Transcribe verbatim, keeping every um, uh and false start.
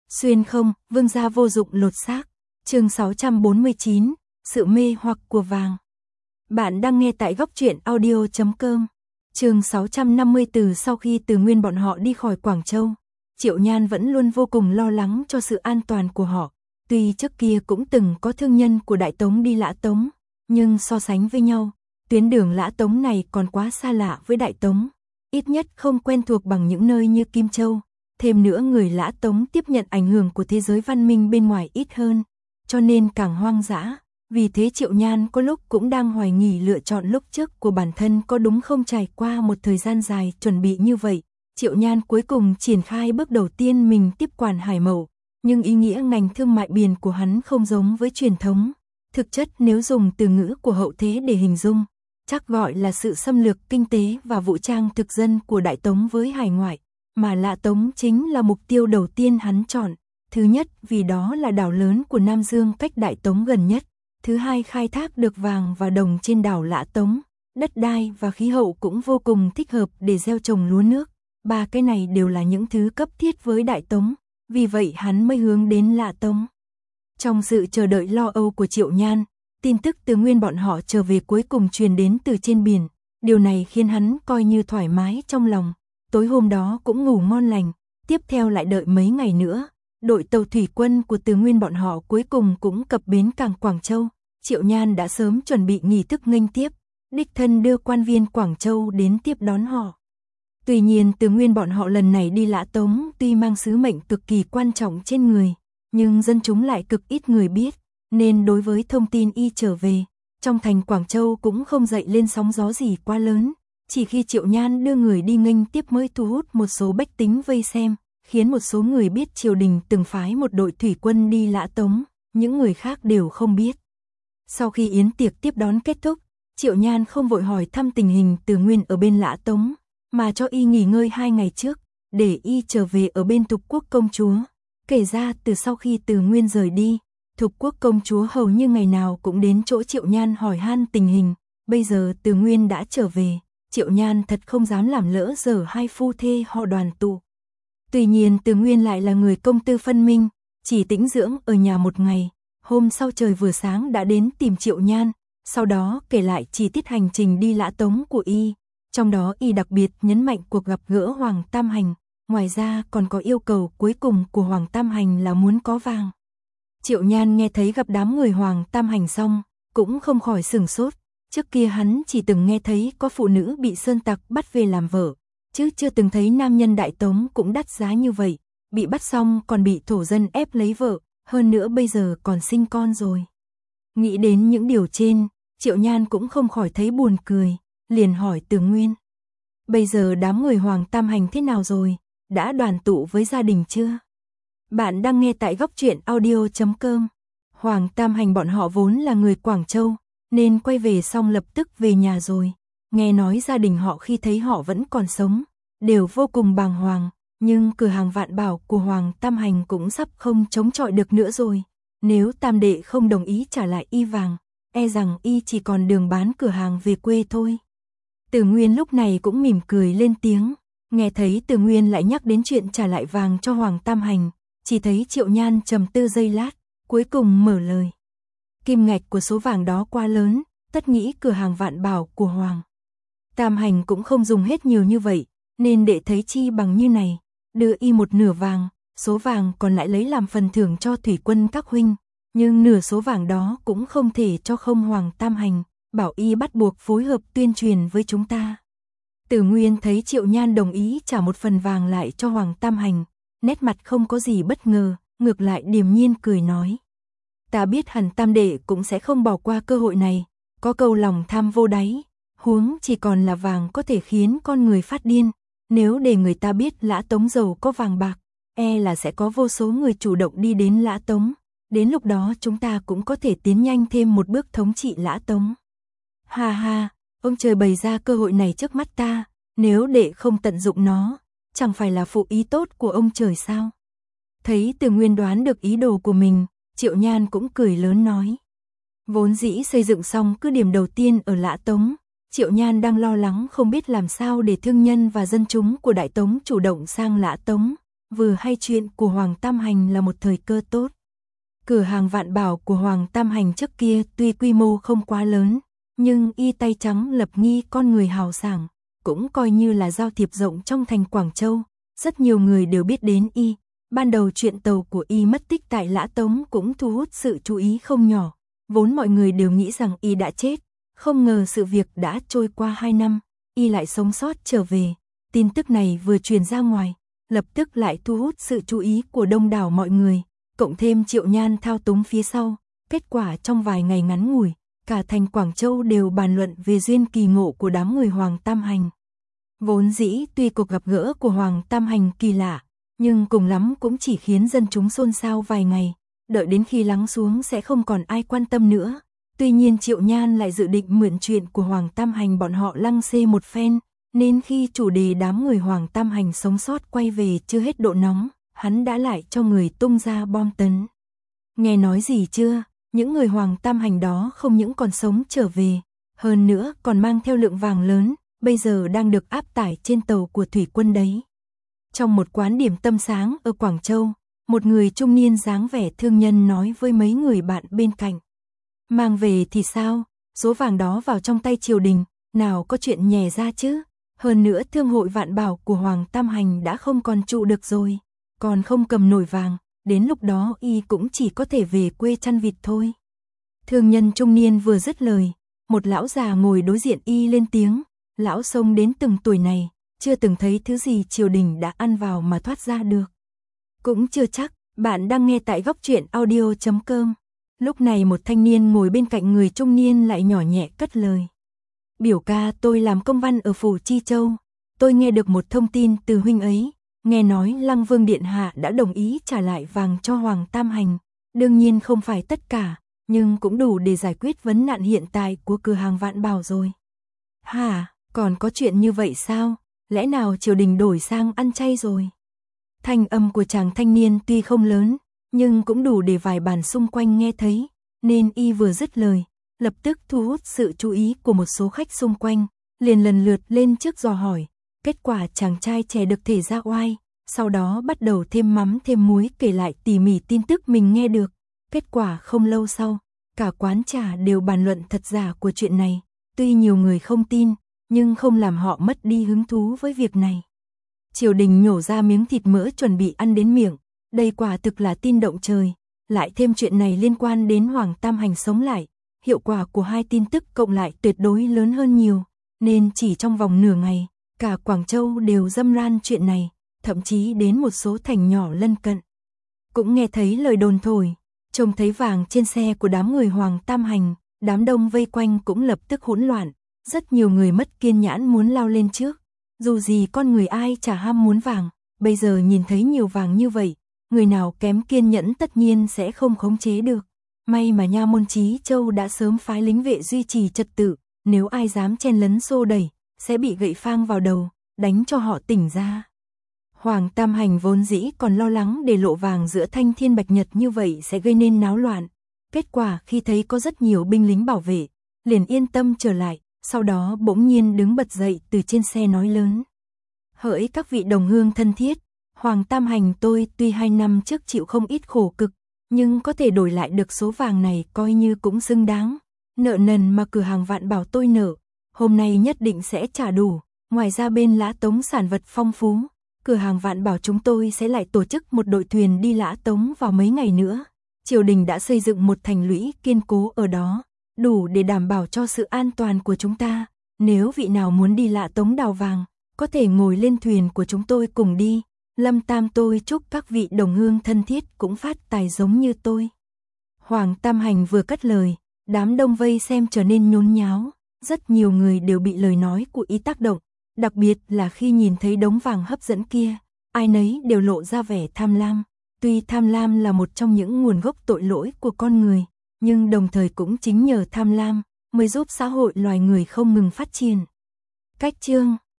Xuyên không, vương gia vô dụng lột xác. Chương sáu trăm bốn mươi chín, sự mê hoặc của vàng. Bạn đang nghe tại góc truyện audio chấm com. Chương sáu trăm năm mươi. Từ sau khi Từ Nguyên bọn họ đi khỏi Quảng Châu, Triệu Nhan vẫn luôn vô cùng lo lắng cho sự an toàn của họ. Tuy trước kia cũng từng có thương nhân của Đại Tống đi Lã Tống, nhưng so sánh với nhau, tuyến đường Lã Tống này còn quá xa lạ với Đại Tống, ít nhất không quen thuộc bằng những nơi như Kim Châu. Thêm nữa người Lã Tống tiếp nhận ảnh hưởng của thế giới văn minh bên ngoài ít hơn, cho nên càng hoang dã. Vì thế Triệu Nhan có lúc cũng đang hoài nghi lựa chọn lúc trước của bản thân có đúng không. Trải qua một thời gian dài chuẩn bị như vậy, Triệu Nhan cuối cùng triển khai bước đầu tiên mình tiếp quản Hải Mậu. Nhưng ý nghĩa ngành thương mại biển của hắn không giống với truyền thống. Thực chất nếu dùng từ ngữ của hậu thế để hình dung, chắc gọi là sự xâm lược kinh tế và vũ trang thực dân của Đại Tống với hải ngoại. Mà Lã Tống chính là mục tiêu đầu tiên hắn chọn. Thứ nhất vì đó là đảo lớn của Nam Dương cách Đại Tống gần nhất. Thứ hai khai thác được vàng và đồng trên đảo Lã Tống. Đất đai và khí hậu cũng vô cùng thích hợp để gieo trồng lúa nước. Ba cái này đều là những thứ cấp thiết với Đại Tống. Vì vậy hắn mới hướng đến Lã Tống. Trong sự chờ đợi lo âu của Triệu Nhan, tin tức Từ Nguyên bọn họ trở về cuối cùng truyền đến từ trên biển. Điều này khiến hắn coi như thoải mái trong lòng. Tối hôm đó cũng ngủ ngon lành. Tiếp theo lại đợi mấy ngày nữa, đội tàu thủy quân của Từ Nguyên bọn họ cuối cùng cũng cập bến cảng Quảng Châu. Triệu Nhan đã sớm chuẩn bị nghi thức nghênh tiếp, đích thân đưa quan viên Quảng Châu đến tiếp đón họ. Tuy nhiên Từ Nguyên bọn họ lần này đi Lã Tống tuy mang sứ mệnh cực kỳ quan trọng trên người, nhưng dân chúng lại cực ít người biết, nên đối với thông tin y trở về, trong thành Quảng Châu cũng không dậy lên sóng gió gì quá lớn. Chỉ khi Triệu Nhan đưa người đi nghênh tiếp mới thu hút một số bách tính vây xem, khiến một số người biết triều đình từng phái một đội thủy quân đi Lã Tống, những người khác đều không biết. Sau khi yến tiệc tiếp đón kết thúc, Triệu Nhan không vội hỏi thăm tình hình Từ Nguyên ở bên Lã Tống, mà cho y nghỉ ngơi hai ngày trước, để y trở về ở bên Thục Quốc công chúa. Kể ra từ sau khi Từ Nguyên rời đi, Thục Quốc công chúa hầu như ngày nào cũng đến chỗ Triệu Nhan hỏi han tình hình. Bây giờ Từ Nguyên đã trở về, Triệu Nhan thật không dám làm lỡ giờ hai phu thê họ đoàn tụ. Tuy nhiên Từ Nguyên lại là người công tư phân minh, chỉ tĩnh dưỡng ở nhà một ngày. Hôm sau trời vừa sáng đã đến tìm Triệu Nhan, sau đó kể lại chi tiết hành trình đi Lã Tống của y. Trong đó y đặc biệt nhấn mạnh cuộc gặp gỡ Hoàng Tam Hành, ngoài ra còn có yêu cầu cuối cùng của Hoàng Tam Hành là muốn có vàng. Triệu Nhan nghe thấy gặp đám người Hoàng Tam Hành xong, cũng không khỏi sửng sốt. Trước kia hắn chỉ từng nghe thấy có phụ nữ bị sơn tặc bắt về làm vợ, chứ chưa từng thấy nam nhân Đại Tống cũng đắt giá như vậy, bị bắt xong còn bị thổ dân ép lấy vợ, hơn nữa bây giờ còn sinh con rồi. Nghĩ đến những điều trên, Triệu Nhan cũng không khỏi thấy buồn cười, liền hỏi Từ Nguyên. Bây giờ đám người Hoàng Tam Hành thế nào rồi, đã đoàn tụ với gia đình chưa? Bạn đang nghe tại góc truyện audio chấm com. Hoàng Tam Hành bọn họ vốn là người Quảng Châu, nên quay về xong lập tức về nhà rồi. Nghe nói gia đình họ khi thấy họ vẫn còn sống, đều vô cùng bàng hoàng, nhưng cửa hàng Vạn Bảo của Hoàng Tam Hành cũng sắp không chống chọi được nữa rồi. Nếu Tam đệ không đồng ý trả lại y vàng, e rằng y chỉ còn đường bán cửa hàng về quê thôi. Từ Nguyên lúc này cũng mỉm cười lên tiếng, nghe thấy Từ Nguyên lại nhắc đến chuyện trả lại vàng cho Hoàng Tam Hành, chỉ thấy Triệu Nhan trầm tư giây lát, cuối cùng mở lời. Kim ngạch của số vàng đó quá lớn, tất nghĩ cửa hàng Vạn Bảo của Hoàng Tam Hành cũng không dùng hết nhiều như vậy, nên đệ thấy chi bằng như này, đưa y một nửa vàng, số vàng còn lại lấy làm phần thưởng cho thủy quân các huynh, nhưng nửa số vàng đó cũng không thể cho không Hoàng Tam Hành, bảo y bắt buộc phối hợp tuyên truyền với chúng ta. Từ Nguyên thấy Triệu Nhan đồng ý trả một phần vàng lại cho Hoàng Tam Hành, nét mặt không có gì bất ngờ, ngược lại điềm nhiên cười nói. Ta biết hẳn Tam đệ cũng sẽ không bỏ qua cơ hội này, có câu lòng tham vô đáy, huống chỉ còn là vàng có thể khiến con người phát điên. Nếu để người ta biết Lã Tống giàu có vàng bạc, e là sẽ có vô số người chủ động đi đến Lã Tống. Đến lúc đó chúng ta cũng có thể tiến nhanh thêm một bước thống trị Lã Tống. Ha ha, ông trời bày ra cơ hội này trước mắt ta, nếu đệ không tận dụng nó, chẳng phải là phụ ý tốt của ông trời sao? Thấy Từ Nguyên đoán được ý đồ của mình, Triệu Nhan cũng cười lớn nói. Vốn dĩ xây dựng xong cứ điểm đầu tiên ở Lã Tống, Triệu Nhan đang lo lắng không biết làm sao để thương nhân và dân chúng của Đại Tống chủ động sang Lã Tống, vừa hay chuyện của Hoàng Tam Hành là một thời cơ tốt. Cửa hàng Vạn Bảo của Hoàng Tam Hành trước kia tuy quy mô không quá lớn, nhưng y tay trắng lập nghi con người hào sảng, cũng coi như là giao thiệp rộng trong thành Quảng Châu, rất nhiều người đều biết đến y. Ban đầu chuyện tàu của y mất tích tại Lã Tống cũng thu hút sự chú ý không nhỏ, vốn mọi người đều nghĩ rằng y đã chết, không ngờ sự việc đã trôi qua hai năm, y lại sống sót trở về. Tin tức này vừa truyền ra ngoài, lập tức lại thu hút sự chú ý của đông đảo mọi người, cộng thêm Triệu Nhan thao túng phía sau, kết quả trong vài ngày ngắn ngủi, cả thành Quảng Châu đều bàn luận về duyên kỳ ngộ của đám người Hoàng Tam Hành. Vốn dĩ tuy cuộc gặp gỡ của Hoàng Tam Hành kỳ lạ, nhưng cùng lắm cũng chỉ khiến dân chúng xôn xao vài ngày, đợi đến khi lắng xuống sẽ không còn ai quan tâm nữa. Tuy nhiên Triệu Nhan lại dự định mượn chuyện của Hoàng Tam Hành bọn họ lăng xê một phen, nên khi chủ đề đám người Hoàng Tam Hành sống sót quay về chưa hết độ nóng, hắn đã lại cho người tung ra bom tấn. Nghe nói gì chưa? Những người Hoàng Tam Hành đó không những còn sống trở về, hơn nữa còn mang theo lượng vàng lớn, bây giờ đang được áp tải trên tàu của thủy quân đấy. Trong một quán điểm tâm sáng ở Quảng Châu, một người trung niên dáng vẻ thương nhân nói với mấy người bạn bên cạnh. Mang về thì sao? Số vàng đó vào trong tay triều đình, nào có chuyện nhè ra chứ? Hơn nữa thương hội Vạn Bảo của Hoàng Tam Hành đã không còn trụ được rồi, còn không cầm nổi vàng, đến lúc đó y cũng chỉ có thể về quê chăn vịt thôi. Thương nhân trung niên vừa dứt lời, một lão già ngồi đối diện y lên tiếng, lão sông đến từng tuổi này, chưa từng thấy thứ gì triều đình đã ăn vào mà thoát ra được. Cũng chưa chắc, bạn đang nghe tại góc truyện audio chấm com. Lúc này một thanh niên ngồi bên cạnh người trung niên lại nhỏ nhẹ cất lời. Biểu ca, tôi làm công văn ở phủ Chi Châu, tôi nghe được một thông tin từ huynh ấy, nghe nói Lăng Vương Điện Hạ đã đồng ý trả lại vàng cho Hoàng Tam Hành, đương nhiên không phải tất cả, nhưng cũng đủ để giải quyết vấn nạn hiện tại của cửa hàng Vạn Bảo rồi. Hả, còn có chuyện như vậy sao? Lẽ nào triều đình đổi sang ăn chay rồi? Thanh âm của chàng thanh niên tuy không lớn, nhưng cũng đủ để vài bàn xung quanh nghe thấy, nên y vừa dứt lời, lập tức thu hút sự chú ý của một số khách xung quanh, liền lần lượt lên trước dò hỏi. Kết quả chàng trai trẻ được thể ra oai, sau đó bắt đầu thêm mắm thêm muối kể lại tỉ mỉ tin tức mình nghe được. Kết quả không lâu sau, cả quán trà đều bàn luận thật giả của chuyện này, tuy nhiều người không tin, nhưng không làm họ mất đi hứng thú với việc này. Triều đình nhổ ra miếng thịt mỡ chuẩn bị ăn đến miệng, đây quả thực là tin động trời, lại thêm chuyện này liên quan đến Hoàng Tam Hành sống lại, hiệu quả của hai tin tức cộng lại tuyệt đối lớn hơn nhiều, nên chỉ trong vòng nửa ngày, cả Quảng Châu đều râm ran chuyện này, thậm chí đến một số thành nhỏ lân cận. Cũng nghe thấy lời đồn thổi, trông thấy vàng trên xe của đám người Hoàng Tam Hành, đám đông vây quanh cũng lập tức hỗn loạn, rất nhiều người mất kiên nhẫn muốn lao lên trước. Dù gì con người ai chả ham muốn vàng, bây giờ nhìn thấy nhiều vàng như vậy, người nào kém kiên nhẫn tất nhiên sẽ không khống chế được. May mà nha môn Chí Châu đã sớm phái lính vệ duy trì trật tự, nếu ai dám chen lấn xô đẩy, sẽ bị gậy phang vào đầu, đánh cho họ tỉnh ra. Hoàng Tam Hành vốn dĩ còn lo lắng để lộ vàng giữa Thanh Thiên Bạch Nhật như vậy sẽ gây nên náo loạn. Kết quả khi thấy có rất nhiều binh lính bảo vệ, liền yên tâm trở lại, sau đó bỗng nhiên đứng bật dậy từ trên xe nói lớn. Hỡi các vị đồng hương thân thiết, Hoàng Tam Hành tôi tuy hai năm trước chịu không ít khổ cực, nhưng có thể đổi lại được số vàng này coi như cũng xứng đáng. Nợ nần mà cửa hàng Vạn Bảo tôi nợ, hôm nay nhất định sẽ trả đủ. Ngoài ra bên Lã Tống sản vật phong phú, cửa hàng Vạn Bảo chúng tôi sẽ lại tổ chức một đội thuyền đi Lã Tống vào mấy ngày nữa. Triều đình đã xây dựng một thành lũy kiên cố ở đó, đủ để đảm bảo cho sự an toàn của chúng ta. Nếu vị nào muốn đi Lã Tống đào vàng, có thể ngồi lên thuyền của chúng tôi cùng đi. Lâm Tam tôi chúc các vị đồng hương thân thiết cũng phát tài giống như tôi. Hoàng Tam Hành vừa cất lời, đám đông vây xem trở nên nhốn nháo, rất nhiều người đều bị lời nói của y tác động, đặc biệt là khi nhìn thấy đống vàng hấp dẫn kia, ai nấy đều lộ ra vẻ tham lam. Tuy tham lam là một trong những nguồn gốc tội lỗi của con người, nhưng đồng thời cũng chính nhờ tham lam mới giúp xã hội loài người không ngừng phát triển. Cách chương